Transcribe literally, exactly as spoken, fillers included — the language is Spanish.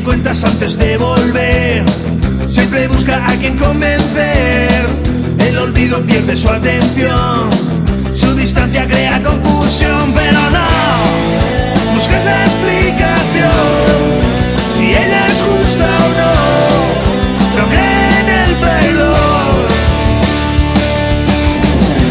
cuentas antes de volver. Siempre busca a quien convencer. El olvido pierde su atención. Su distancia crea confusión, pero no busques la explicación.